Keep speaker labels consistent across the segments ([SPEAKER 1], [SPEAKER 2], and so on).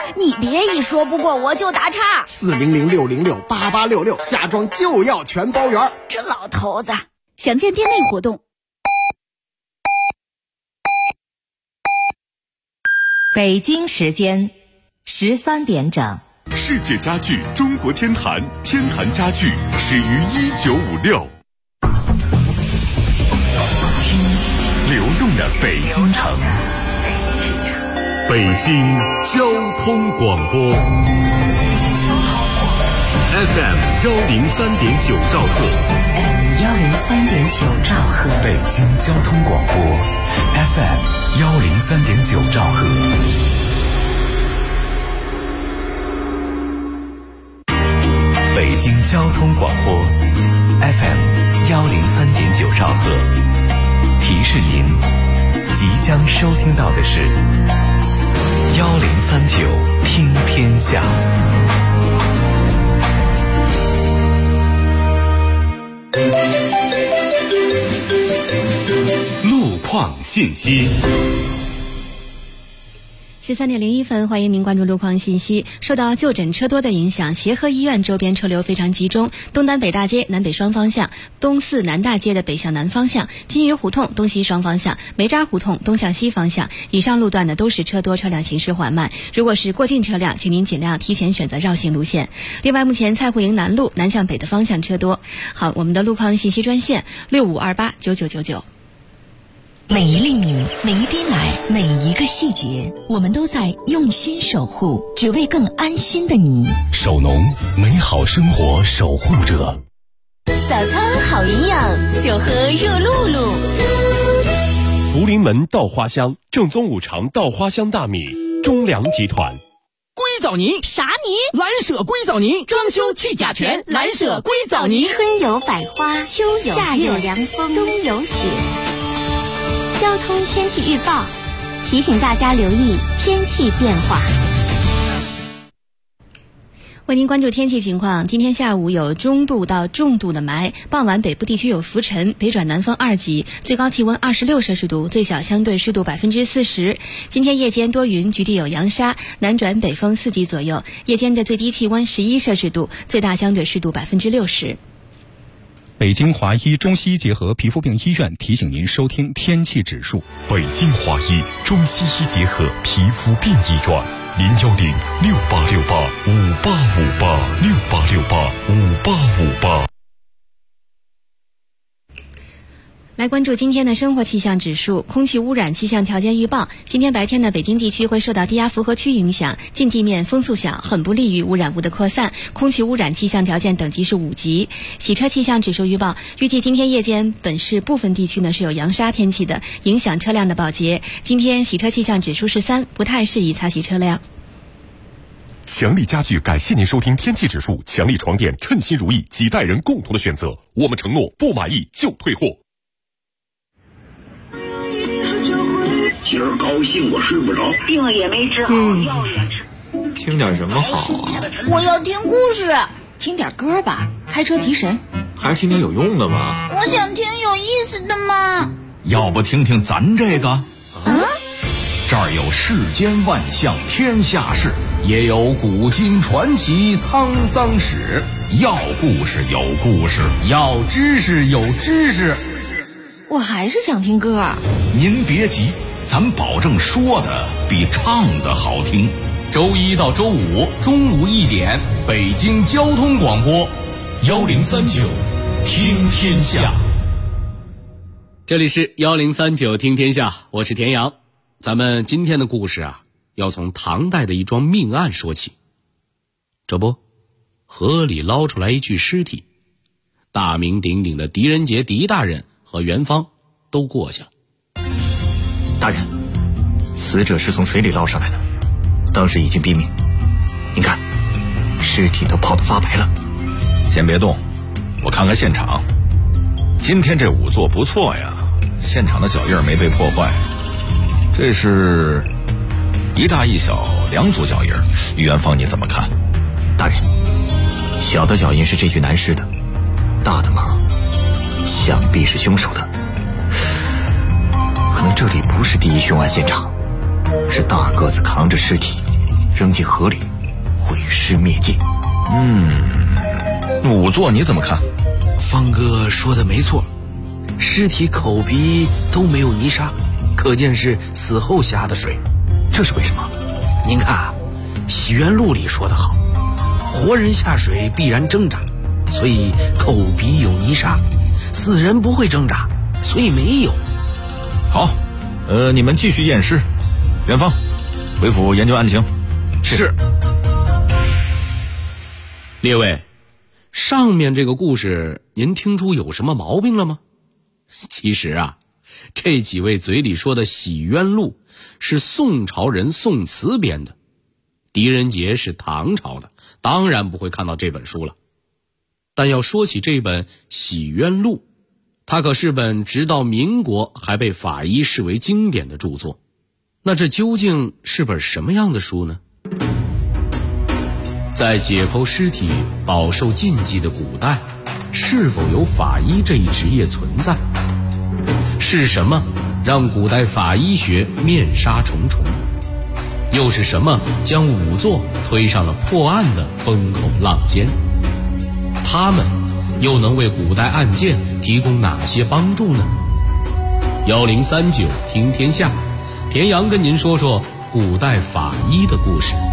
[SPEAKER 1] 你别一说不过我就打岔。
[SPEAKER 2] 400-606-8866，家装就要全包圆。
[SPEAKER 1] 这老头子，详见店内活动。
[SPEAKER 3] 北京时间13点整。
[SPEAKER 4] 世界家具中国天坛，天坛家具始于1956。听流动的北京城，北京交通广播 FM 103.9兆赫，
[SPEAKER 3] 103.9兆赫，
[SPEAKER 4] 北京交通广播 FM 103.9兆赫。北京交通广播 FM 103.9兆赫，提示您即将收听到的是1039听天下。路况信息。
[SPEAKER 5] 13点01分，欢迎您关注路况信息。受到就诊车多的影响，协和医院周边车流非常集中，东单北大街南北双方向，东四南大街的北向南方向，金鱼胡同东西双方向，梅渣胡同东向西方向，以上路段呢都是车多，车辆行驶缓慢。如果是过境车辆，请您尽量提前选择绕行路线。另外，目前蔡户营南路南向北的方向车多。好，我们的路况信息专线65289999。
[SPEAKER 3] 每一粒米，每一滴奶，每一个细节，我们都在用心守护，只为更安心的你。
[SPEAKER 4] 首农，美好生活守护者。
[SPEAKER 3] 早餐好营养，就喝热露露。
[SPEAKER 4] 福临门稻花香，正宗五常稻花香大米，中粮集团。
[SPEAKER 6] 硅藻泥
[SPEAKER 1] 啥泥？
[SPEAKER 6] 蓝舍硅藻泥，装修去甲醛，蓝舍硅藻泥。
[SPEAKER 7] 春有百花，秋有夏有凉风，冬有雪。交通天气预报提醒大家留意天气变化。
[SPEAKER 5] 为您关注天气情况，今天下午有中度到重度的霾，傍晚北部地区有浮尘，北转南风2级，最高气温26摄氏度，最小相对湿度40%。今天夜间多云，局地有扬沙，南转北风4级左右，夜间的最低气温11摄氏度，最大相对湿度60%。
[SPEAKER 8] 北京华医中西医结合皮肤病医院提醒您收听天气指数。
[SPEAKER 4] 北京华医中西医结合皮肤病医院，010-6868-5858，6868-5858。
[SPEAKER 5] 来关注今天的生活气象指数。空气污染气象条件预报，今天白天呢，北京地区会受到低压复合区影响，近地面风速小，很不利于污染物的扩散，空气污染气象条件等级是5级。洗车气象指数预报，预计今天夜间本市部分地区呢是有扬沙天气的，影响车辆的保洁。今天洗车气象指数是3，不太适宜擦洗车辆。
[SPEAKER 4] 强力家具感谢您收听天气指数，强力床垫称心如意，几代人共同的选择，我们承诺不满意就退货。
[SPEAKER 9] 今儿高兴我睡不着，
[SPEAKER 10] 病也没治好，药也吃。
[SPEAKER 11] 听点什么好啊？
[SPEAKER 1] 我要听故事。
[SPEAKER 3] 听点歌吧，开车提神。
[SPEAKER 11] 还是听点有用的吧。
[SPEAKER 1] 我想听有意思的嘛。
[SPEAKER 12] 要不听听咱这个？这儿有世间万象天下事，也有古今传奇沧桑史。要故事有故事，要知识有知识。
[SPEAKER 3] 我还是想听歌。
[SPEAKER 12] 您别急，咱保证说的比唱的好听。周一到周五中午1点，北京交通广播1039听天下。
[SPEAKER 6] 这里是1039听天下，我是田阳。咱们今天的故事啊，要从唐代的一桩命案说起。这不，河里捞出来一具尸体，大名鼎鼎的狄仁杰狄大人和元芳都过去了。
[SPEAKER 11] 大人，死者是从水里捞上来的，当时已经毙命。您看，尸体都泡得发白了。
[SPEAKER 12] 先别动，我看看现场。今天这仵作不错呀，现场的脚印没被破坏。这是一大一小2组脚印，元芳你怎么看？
[SPEAKER 11] 大人，小的脚印是这具男尸的，大的嘛，想必是凶手的。可能这里不是第一凶案现场，是大个子扛着尸体扔进河里，毁尸灭迹。
[SPEAKER 12] 仵作你怎么看？
[SPEAKER 6] 方哥说的没错，尸体口鼻都没有泥沙，可见是死后下的水。
[SPEAKER 11] 这是为什么？
[SPEAKER 6] 您看啊，《洗冤录》里说得好，活人下水必然挣扎，所以口鼻有泥沙；死人不会挣扎，所以没有。
[SPEAKER 12] 好，你们继续验尸。元芳，回府研究案情。
[SPEAKER 6] 是。列位，上面这个故事您听出有什么毛病了吗？其实啊，这几位嘴里说的《洗冤录》是宋朝人宋慈编的，狄仁杰是唐朝的，当然不会看到这本书了。但要说起这本《洗冤录》，它可是本直到民国还被法医视为经典的著作。那这究竟是本什么样的书呢？在解剖尸体饱受禁忌的古代，是否有法医这一职业存在？是什么让古代法医学面纱重重？又是什么将仵作推上了破案的风口浪尖？他们又能为古代案件提供哪些帮助呢？1039听天下，田阳跟您说说古代法医的故事。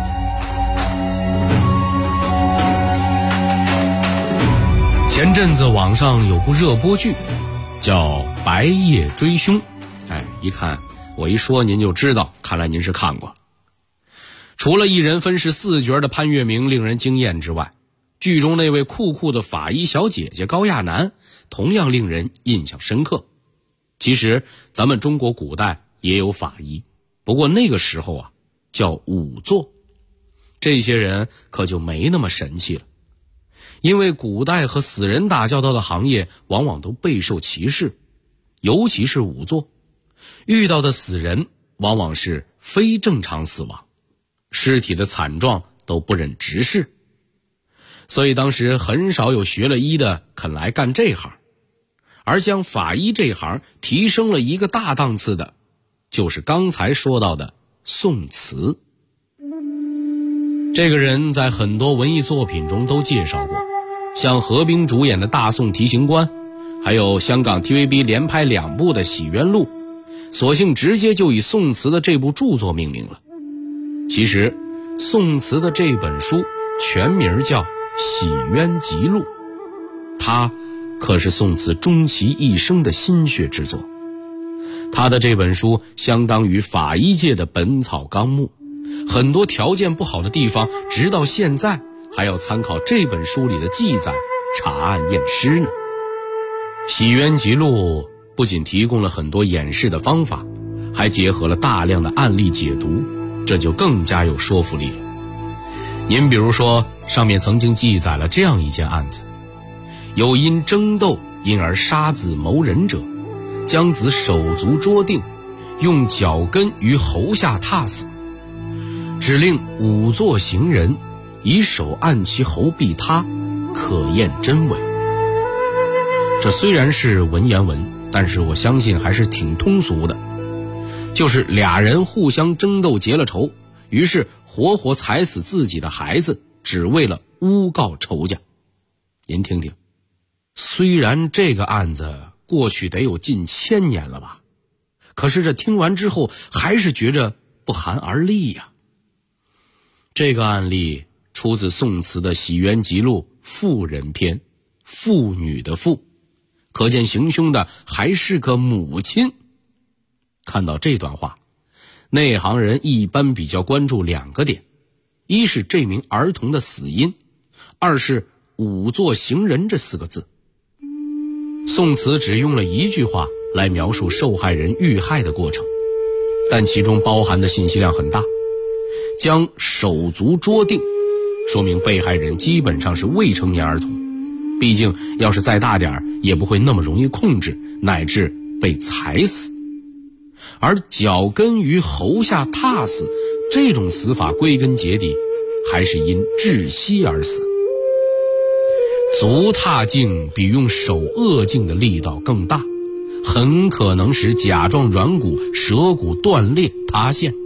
[SPEAKER 6] 前阵子网上有部热播剧叫《白夜追凶》，一看我一说您就知道，看来您是看过。除了一人分饰4角的潘粤明令人惊艳之外，剧中那位酷酷的法医小姐姐高亚楠同样令人印象深刻。其实咱们中国古代也有法医，不过那个时候啊叫仵作，这些人可就没那么神气了。因为古代和死人打交道的行业往往都备受歧视，尤其是仵作，遇到的死人往往是非正常死亡，尸体的惨状都不忍直视，所以当时很少有学了医的肯来干这行。而将法医这行提升了一个大档次的，就是刚才说到的宋慈。这个人在很多文艺作品中都介绍过，像何冰主演的《大宋提刑官》，还有香港 TVB 连拍2部的《洗冤录》，索性直接就以宋慈的这部著作命名了。其实宋慈的这本书全名叫《洗冤集录》，它可是宋慈终其一生的心血之作。他的这本书相当于法医界的《本草纲目》，很多条件不好的地方直到现在还要参考这本书里的记载查案验尸呢。洗冤集录不仅提供了很多演示的方法，还结合了大量的案例解读，这就更加有说服力了。您比如说，上面曾经记载了这样一件案子：有因争斗因而杀子谋人者，将子手足捉定，用脚跟于喉下踏死，指令仵作行人以手按其喉必他，可验真伪。这虽然是文言文，但是我相信还是挺通俗的。就是俩人互相争斗结了仇，于是活活踩死自己的孩子，只为了诬告仇家。您听听，虽然这个案子过去得有近1000年了吧，可是这听完之后还是觉着不寒而栗呀。这个案例出自宋慈的《洗冤集录》妇人篇，妇女的妇，可见行凶的还是个母亲。看到这段话，内行人一般比较关注2个点：一是这名儿童的死因，二是仵作行人这4个字。宋慈只用了1句话来描述受害人遇害的过程，但其中包含的信息量很大。将手足捉定，说明被害人基本上是未成年儿童，毕竟要是再大点也不会那么容易控制，乃至被踩死。而脚跟于喉下踏死，这种死法归根结底还是因窒息而死。足踏颈比用手扼颈的力道更大，很可能使甲状软骨、舌骨断裂塌陷，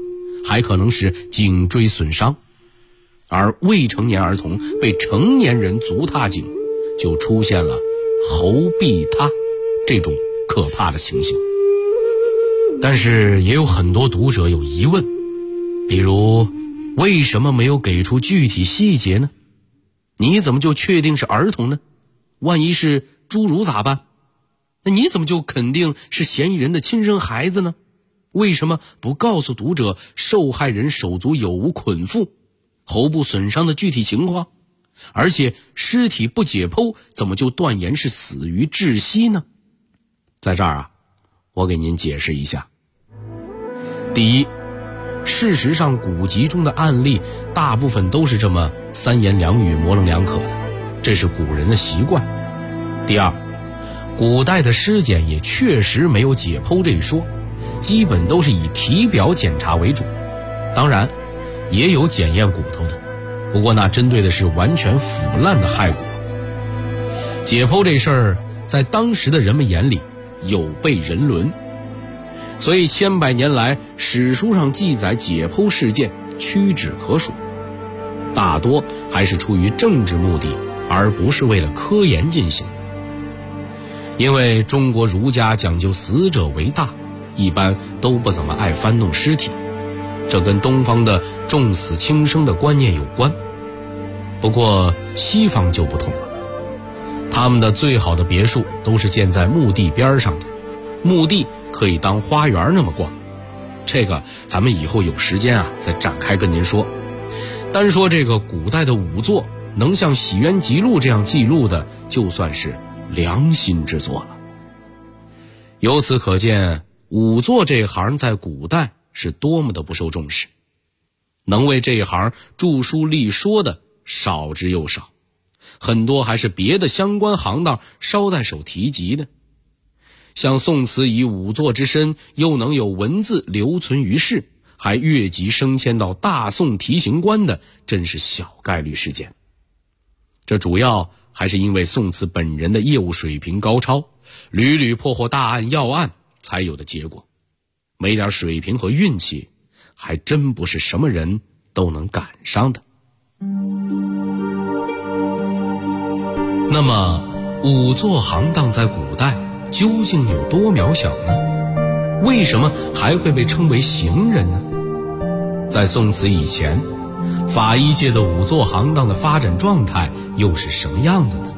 [SPEAKER 6] 还可能是颈椎损伤。而未成年儿童被成年人足踏颈，就出现了喉壁塌这种可怕的情形。但是也有很多读者有疑问，比如为什么没有给出具体细节呢？你怎么就确定是儿童呢？万一是侏儒咋办？那你怎么就肯定是嫌疑人的亲生孩子呢？为什么不告诉读者受害人手足有无捆缚，喉部损伤的具体情况？而且尸体不解剖，怎么就断言是死于窒息呢？在这儿我给您解释一下。第一，事实上古籍中的案例大部分都是这么三言两语模棱两可的，这是古人的习惯。第二，古代的尸检也确实没有解剖这一说，基本都是以体表检查为主，当然也有检验骨头的，不过那针对的是完全腐烂的骸骨。解剖这事儿在当时的人们眼里有悖人伦，所以千百年来史书上记载解剖事件屈指可数，大多还是出于政治目的，而不是为了科研进行的。因为中国儒家讲究死者为大，一般都不怎么爱翻动尸体，这跟东方的重死轻生的观念有关。不过西方就不同了，他们的最好的别墅都是建在墓地边上的，墓地可以当花园那么逛。这个咱们以后有时间再展开跟您说。单说这个古代的仵作能像《洗冤集录》这样记录的，就算是良心之作了。由此可见，仵作这行在古代是多么的不受重视，能为这一行著书立说的少之又少，很多还是别的相关行当捎带手提及的。像宋词以仵作之身，又能有文字留存于世，还越级升迁到大宋提刑官的，真是小概率事件。这主要还是因为宋慈本人的业务水平高超，屡屡破获大案要案才有的结果。没点水平和运气，还真不是什么人都能赶上的。那么仵作行当在古代究竟有多渺小呢？为什么还会被称为行人呢？在宋慈以前，法医界的仵作行当的发展状态又是什么样的呢？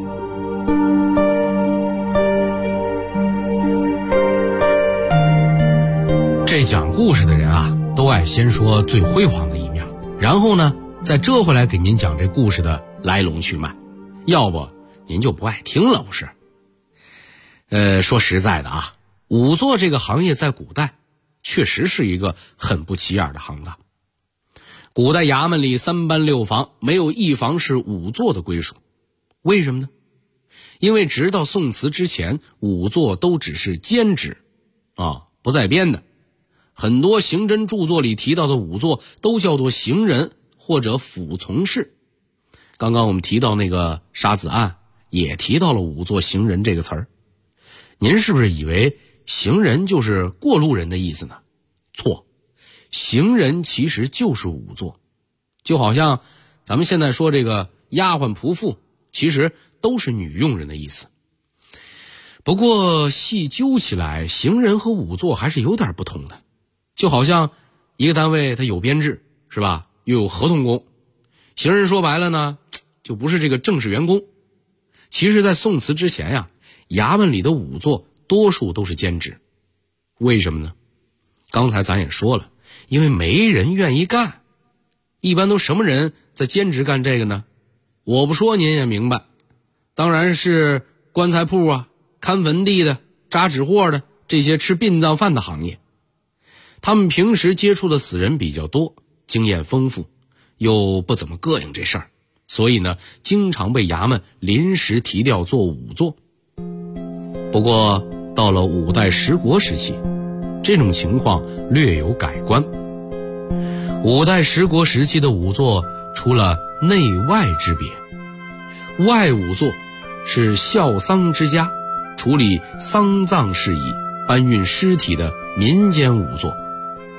[SPEAKER 6] 这讲故事的人都爱先说最辉煌的一面，然后呢再折回来给您讲这故事的来龙去脉，要不您就不爱听了不是？说实在的仵作这个行业在古代确实是一个很不起眼的行当。古代衙门里3班6房，没有一房是仵作的归属。为什么呢？因为直到宋慈之前，仵作都只是兼职不在编的。很多刑侦著作里提到的仵作都叫做行人或者辅从事。刚刚我们提到那个杀子案，也提到了仵作行人这个词儿。您是不是以为行人就是过路人的意思呢？错，行人其实就是仵作，就好像咱们现在说这个丫鬟仆妇，其实都是女佣人的意思。不过细究起来，行人和仵作还是有点不同的。就好像一个单位它有编制是吧，又有合同工，行人说白了呢就不是这个正式员工。其实在宋慈之前衙门里的仵作多数都是兼职。为什么呢？刚才咱也说了，因为没人愿意干。一般都什么人在兼职干这个呢？我不说您也明白，当然是棺材铺看坟地的、扎纸货的，这些吃殡葬饭的行业。他们平时接触的死人比较多，经验丰富，又不怎么膈应这事儿，所以呢经常被衙门临时提调做仵作。不过到了五代十国时期，这种情况略有改观。五代十国时期的仵作除了内外之别，外仵作是孝丧之家，处理丧葬事宜、搬运尸体的民间仵作。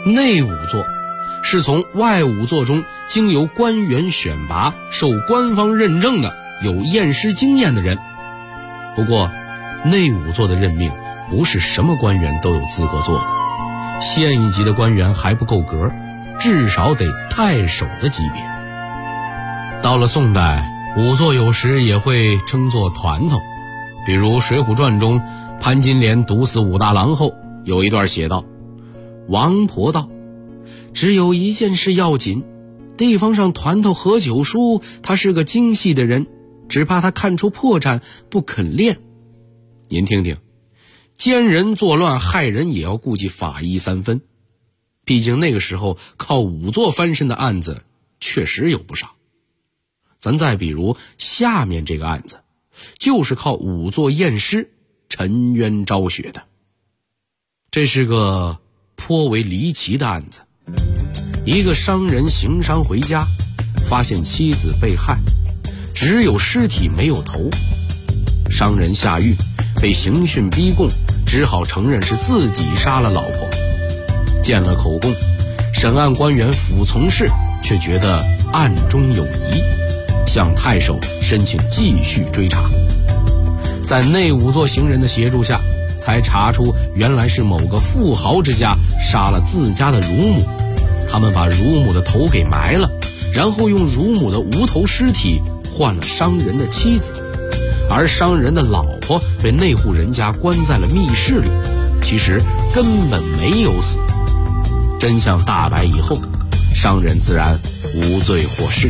[SPEAKER 6] 内仵作是从外仵作中经由官员选拔、受官方认证的有验尸经验的人。不过内仵作的任命不是什么官员都有资格做的，县一级的官员还不够格，至少得太守的级别。到了宋代，仵作有时也会称作团头，比如《水浒传》中潘金莲毒死武大郎后，有一段写道：王婆道，只有一件事要紧，地方上团头何九叔他是个精细的人，只怕他看出破绽不肯练。您听听，奸人作乱害人也要顾忌法医三分，毕竟那个时候靠仵作翻身的案子确实有不少。咱再比如下面这个案子，就是靠仵作验尸沉冤昭雪的。这是个颇为离奇的案子。一个商人行商回家，发现妻子被害，只有尸体没有头。商人下狱，被刑讯逼供，只好承认是自己杀了老婆。见了口供，审案官员府从事却觉得案中有疑，向太守申请继续追查。在内仵作行人的协助下，才查出原来是某个富豪之家杀了自家的乳母，他们把乳母的头给埋了，然后用乳母的无头尸体换了商人的妻子，而商人的老婆被那户人家关在了密室里，其实根本没有死。真相大白以后，商人自然无罪获释。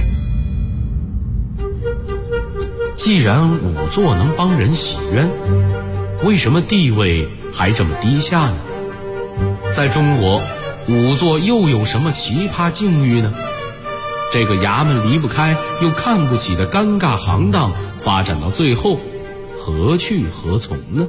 [SPEAKER 6] 既然仵作能帮人洗冤，为什么地位还这么低下呢？在中国，仵作又有什么奇葩境遇呢？这个衙门离不开又看不起的尴尬行当，发展到最后何去何从呢？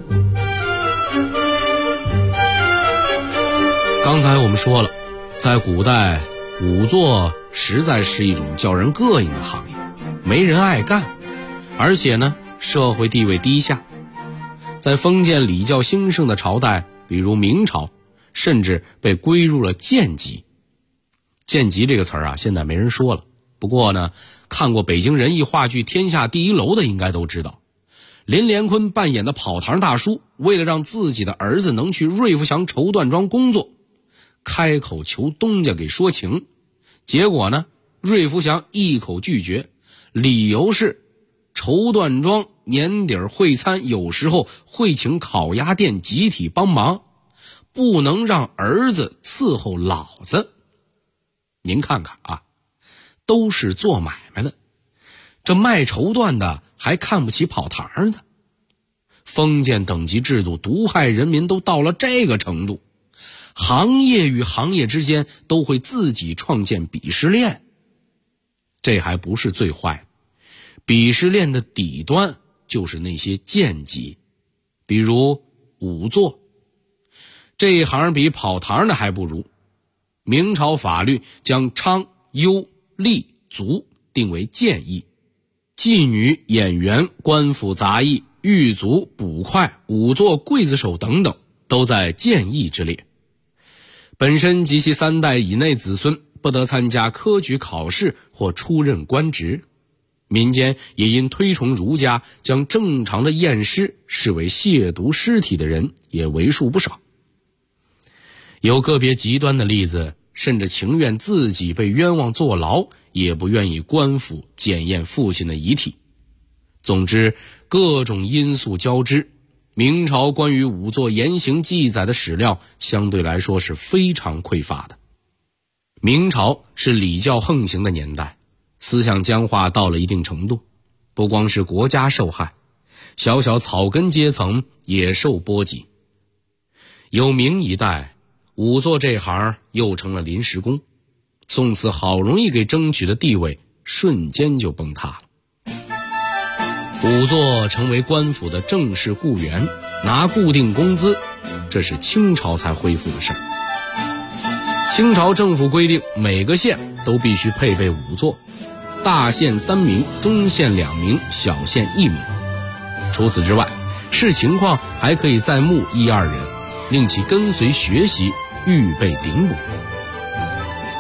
[SPEAKER 6] 刚才我们说了，在古代仵作实在是一种叫人膈应的行业，没人爱干，而且呢社会地位低下。在封建礼教兴盛的朝代，比如明朝，甚至被归入了贱籍。贱籍这个词儿啊，现在没人说了。不过呢，看过北京人艺话剧《天下第一楼》的应该都知道，林连坤扮演的跑堂大叔，为了让自己的儿子能去瑞福祥绸缎庄工作，开口求东家给说情，结果呢，瑞福祥一口拒绝，理由是绸缎庄年底会餐有时候会请烤鸭店集体帮忙，不能让儿子伺候老子。您看看啊，都是做买卖的，这卖绸缎的还看不起跑堂的。封建等级制度毒害人民都到了这个程度，行业与行业之间都会自己创建鄙视链。这还不是最坏的，鄙视链的底端就是那些贱籍，比如仵作。这一行比跑堂的还不如。明朝法律将娼、优、吏、卒定为贱役，妓女、演员、官府杂役、狱卒、捕快、仵作、刽子手等等都在贱役之列。本身及其3代以内子孙不得参加科举考试或出任官职。民间也因推崇儒家，将正常的验尸视为亵渎尸体的人也为数不少。有个别极端的例子，甚至情愿自己被冤枉坐牢，也不愿意官府检验父亲的遗体。总之，各种因素交织，明朝关于仵作言行记载的史料相对来说是非常匮乏的。明朝是礼教横行的年代，思想僵化到了一定程度，不光是国家受害，小小草根阶层也受波及。有明一代，仵作这行又成了临时工，从此好容易给争取的地位瞬间就崩塌了。仵作成为官府的正式雇员，拿固定工资，这是清朝才恢复的事儿。清朝政府规定，每个县都必须配备仵作，大县3名，中县2名，小县1名。除此之外，视情况还可以再募1、2人，令其跟随学习，预备顶补。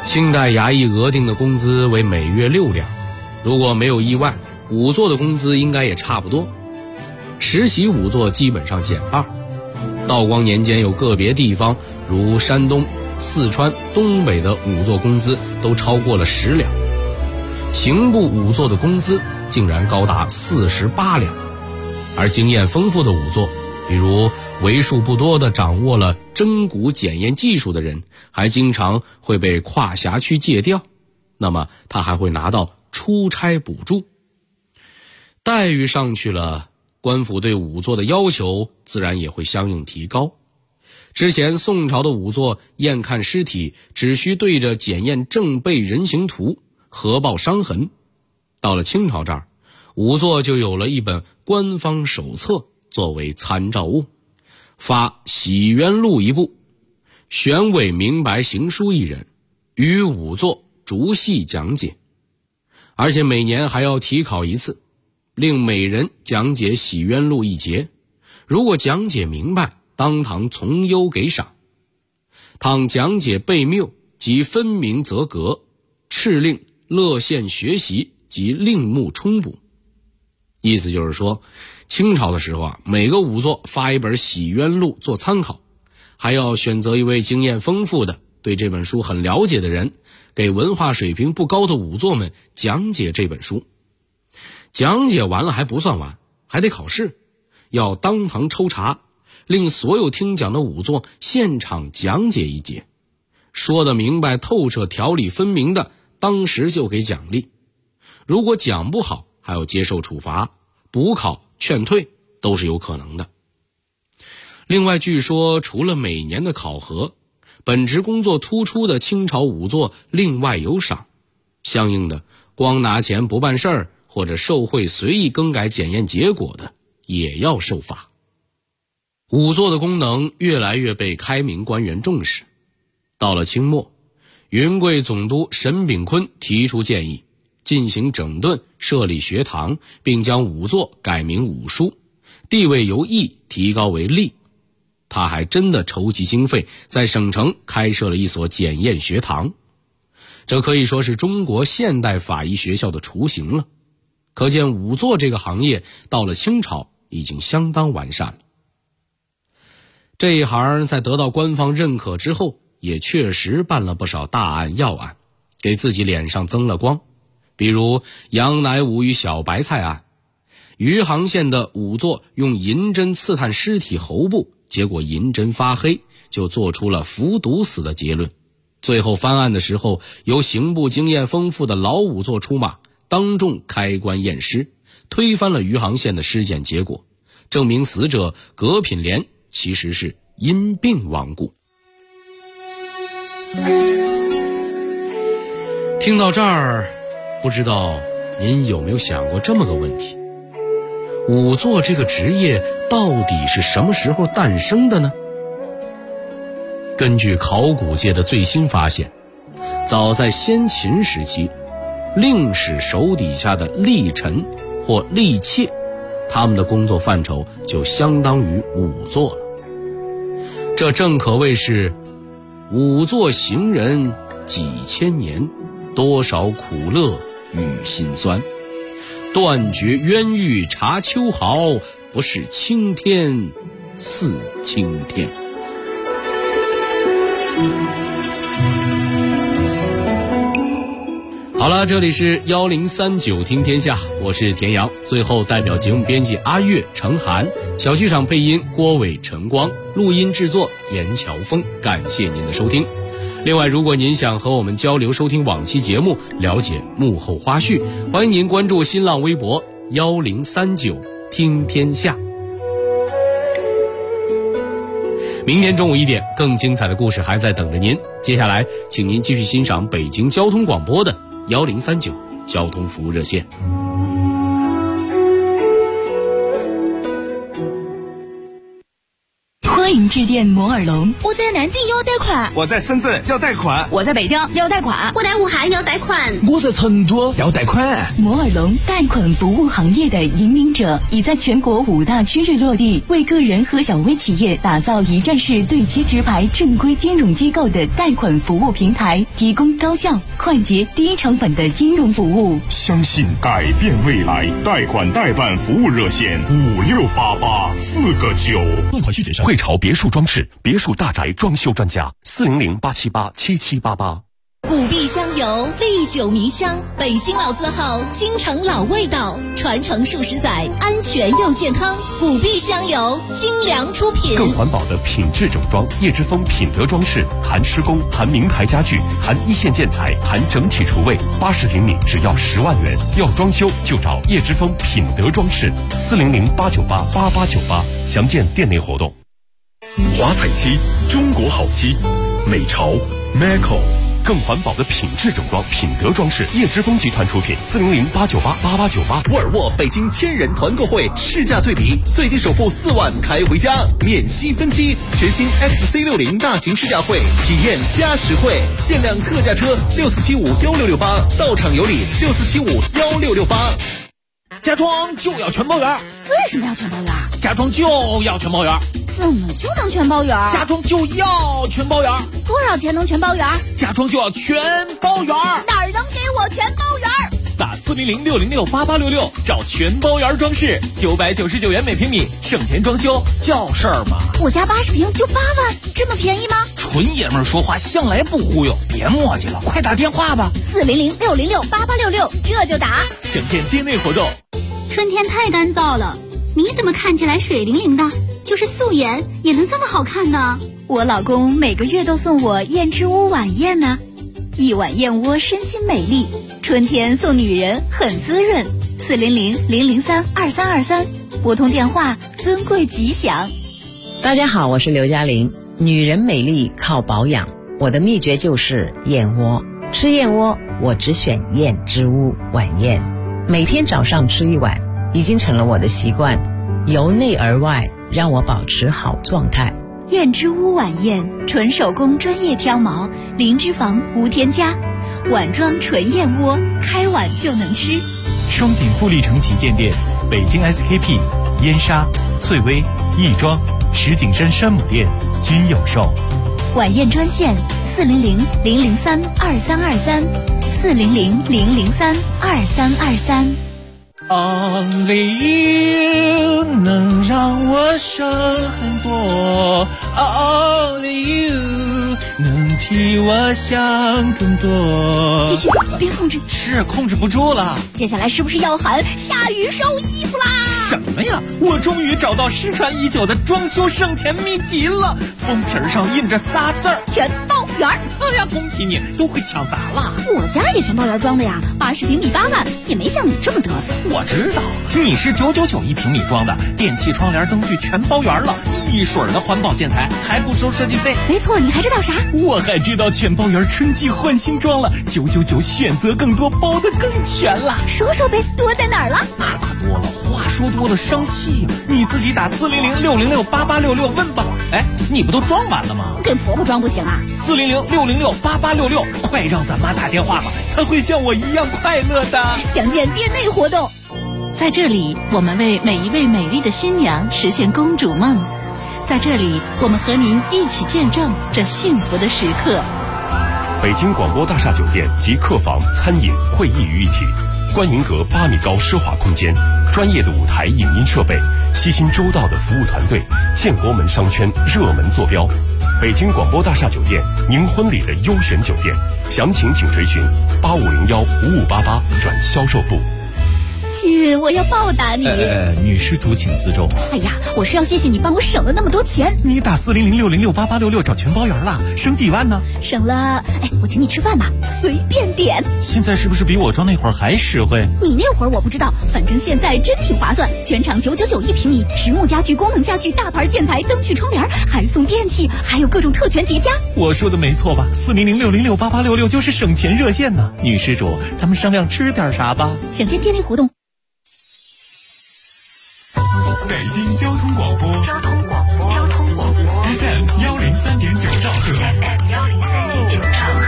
[SPEAKER 6] 清代衙役额定的工资为每月6两，如果没有意外，仵作的工资应该也差不多。实习仵作基本上减半。道光年间有个别地方，如山东、四川、东北的仵作工资都超过了10两，刑部仵作的工资竟然高达48两。而经验丰富的仵作，比如为数不多的掌握了真骨检验技术的人，还经常会被跨辖区借调，那么他还会拿到出差补助。待遇上去了，官府对仵作的要求自然也会相应提高。之前宋朝的仵作验看尸体只需对着检验正背人形图核报伤痕，到了清朝这儿，仵作就有了一本官方手册作为参照物，发洗冤录一部，选委明白行书一人，与仵作逐细讲解，而且每年还要提考一次，令每人讲解洗冤录一节，如果讲解明白，当堂从优给赏；倘讲解悖谬，即分明则革，敕令勒县学习及令目充补。意思就是说，清朝的时候每个仵作发一本洗冤录做参考，还要选择一位经验丰富的、对这本书很了解的人，给文化水平不高的仵作们讲解这本书。讲解完了还不算完，还得考试，要当堂抽查，令所有听讲的仵作现场讲解一节，说得明白透彻、条理分明的，当时就给奖励。如果讲不好，还要接受处罚，补考、劝退都是有可能的。另外，据说除了每年的考核，本职工作突出的清朝仵作另外有赏，相应的，光拿钱不办事儿，或者受贿随意更改检验结果的，也要受罚。仵作的功能越来越被开明官员重视。到了清末，云贵总督沈秉坤提出建议，进行整顿，设立学堂，并将仵作改名仵书，地位由役提高为吏。他还真的筹集经费，在省城开设了一所检验学堂，这可以说是中国现代法医学校的雏形了。可见仵作这个行业到了清朝已经相当完善了。这一行在得到官方认可之后，也确实办了不少大案要案，给自己脸上增了光。比如杨乃武与小白菜案，余杭县的仵作用银针刺探尸体喉部，结果银针发黑，就做出了服毒死的结论。最后翻案的时候，由刑部经验丰富的老仵作出马，当众开棺验尸，推翻了余杭县的尸检结果，证明死者葛品莲其实是因病亡故。听到这儿，不知道您有没有想过这么个问题：仵作这个职业到底是什么时候诞生的呢？根据考古界的最新发现，早在先秦时期，令史手底下的吏臣或吏妾，他们的工作范畴就相当于仵作了。这正可谓是仵作行人几千年，多少苦乐与辛酸，断绝冤狱查秋毫，不是青天似青天。好了，这里是1039听天下，我是田阳。最后代表节目编辑阿月、程涵，小剧场配音郭伟、陈光，录音制作严乔峰，感谢您的收听。另外，如果您想和我们交流收听往期节目，了解幕后花絮，欢迎您关注新浪微博1039听天下。明天中午1点，更精彩的故事还在等着您。接下来请您继续欣赏北京交通广播的1039交通服务热线。
[SPEAKER 3] 脱迎致电摩尔龙。
[SPEAKER 1] 我在南京要贷款，
[SPEAKER 2] 我在深圳要贷款，
[SPEAKER 1] 我在北京要贷款，
[SPEAKER 7] 我在武汉要贷款，
[SPEAKER 11] 我在成都要贷款。
[SPEAKER 3] 摩尔龙贷款服务行业的引领者，已在全国5大区域落地，为个人和小微企业打造一站式对接直排正规金融机构的贷款服务平台，提供高效、快捷、低成本的金融服务。
[SPEAKER 13] 相信改变未来，贷款代办服务热线5688-4个9。
[SPEAKER 14] 贷款需谨慎。汇潮别墅装饰，别墅大宅装修专家，400-878-7788。
[SPEAKER 3] 古壁香油，历久弥香，北京老字号，京城老味道，传承数十载，安全又健康。古壁香油，精良出品，
[SPEAKER 14] 更环保的品质整装。叶之峰品德装饰，含施工，含名牌家具，含一线建材，含整体厨卫，80平米只要10万元。要装修就找叶之峰品德装饰，400-898-8898。详见店内活动。
[SPEAKER 15] 华彩漆，中国好漆，美潮 Maco。
[SPEAKER 14] 更环保的品质整装，品德装饰，叶之峰集团出品，400-898-8898。
[SPEAKER 16] 沃尔沃北京1000人团购会，试驾对比，最低首付4万开回家，免息分期。全新 XC60 大型试驾会，体验加实惠，限量特价车64751668，到场有礼64751668。
[SPEAKER 11] 家装就要全包圆。
[SPEAKER 1] 为什么要全包圆？
[SPEAKER 11] 家装就要全包圆。
[SPEAKER 1] 怎么就能全包圆？
[SPEAKER 11] 家装就要全包圆。
[SPEAKER 1] 多少钱能全包圆？
[SPEAKER 11] 家装就要全包圆。
[SPEAKER 1] 哪儿能给我全包圆？
[SPEAKER 11] 打400-606-8866找全包圆装饰，999元每平米，省钱装修叫事儿吗？
[SPEAKER 1] 我家80平就8万，这么便宜吗？
[SPEAKER 11] 纯爷们儿说话向来不忽悠，别磨叽了，快打电话吧。
[SPEAKER 1] 400-606-8866，这就打。
[SPEAKER 11] 详见店内活动。
[SPEAKER 7] 春天太干燥了，你怎么看起来水灵灵的？就是素颜也能这么好看呢？
[SPEAKER 1] 我老公每个月都送我燕之屋晚宴呢，一碗燕窝身心美丽，春天送女人很滋润。400-003-2323，拨通电话，尊贵吉祥。
[SPEAKER 17] 大家好，我是刘嘉玲。女人美丽靠保养，我的秘诀就是燕窝。吃燕窝，我只选燕之屋晚宴，每天早上吃一碗，已经成了我的习惯，由内而外让我保持好状态。
[SPEAKER 1] 燕之屋晚宴，纯手工专业挑毛，零脂肪无添加，碗装纯燕窝，开碗就能吃。
[SPEAKER 18] 双井富力城旗舰店、北京 SKP、燕莎、翠微、亦庄、石景山山姆店均有售。
[SPEAKER 1] 晚宴专线400-003-2323 400-003-2323。
[SPEAKER 19] Only you 能让我省很多 ，Only you 能替我想更多。
[SPEAKER 1] 继续，别控制，
[SPEAKER 19] 是控制不住了。
[SPEAKER 1] 接下来是不是要喊下雨收衣服啦？
[SPEAKER 19] 什么呀？我终于找到失传已久的装修省钱秘籍了，封皮上印着仨字儿：
[SPEAKER 1] 全包圆。
[SPEAKER 19] 哎呀，恭喜你，都会抢答了。
[SPEAKER 1] 我家也全包圆装的呀，80平米8万，也没像你这么嘚瑟。
[SPEAKER 19] 我知道，你是999一平米装的，电器、窗帘、灯具全包圆了，一水儿的环保建材，还不收设计费。
[SPEAKER 1] 没错，你还知道啥？
[SPEAKER 19] 我还知道全包圆春季换新装了，999选择更多，包得更全了。
[SPEAKER 1] 说说呗，多在哪儿了？
[SPEAKER 19] 那可多了，话说多了生气呀！你自己打400-606-8866问吧。哎，你不都装完了吗？
[SPEAKER 1] 给婆婆装不行啊
[SPEAKER 19] ？400-606-8866，快让咱妈打电话吧，她会像我一样快乐的。
[SPEAKER 1] 详见店内活动。
[SPEAKER 3] 在这里，我们为每一位美丽的新娘实现公主梦。在这里，我们和您一起见证这幸福的时刻。
[SPEAKER 14] 北京广播大厦酒店集客房、餐饮、会议于一体，观迎阁8米高奢华空间，专业的舞台影音设备，悉心周到的服务团队，建国门商圈热门坐标。北京广播大厦酒店，您婚礼的优选酒店，详情请垂询8501-5588转销售部。
[SPEAKER 1] 亲，我要报答你。
[SPEAKER 18] 女施主请自重。
[SPEAKER 1] 哎呀，我是要谢谢你帮我省了那么多钱。
[SPEAKER 18] 你打400-606-8866找全包圆了，省几万呢？
[SPEAKER 1] 省了，我请你吃饭吧，随便点。
[SPEAKER 18] 现在是不是比我装那会儿还实惠？
[SPEAKER 1] 你那会儿我不知道，反正现在真挺划算。全场999一平米，实木家具、功能家具、大牌建材、灯具、窗帘，还送电器，还有各种特权叠加。
[SPEAKER 18] 我说的没错吧？400-606-8866就是省钱热线呢。女施主，咱们商量吃点啥吧？
[SPEAKER 1] 想见店内活动。
[SPEAKER 15] 北京交通广播
[SPEAKER 18] 103.9兆赫。FM 103.9兆赫。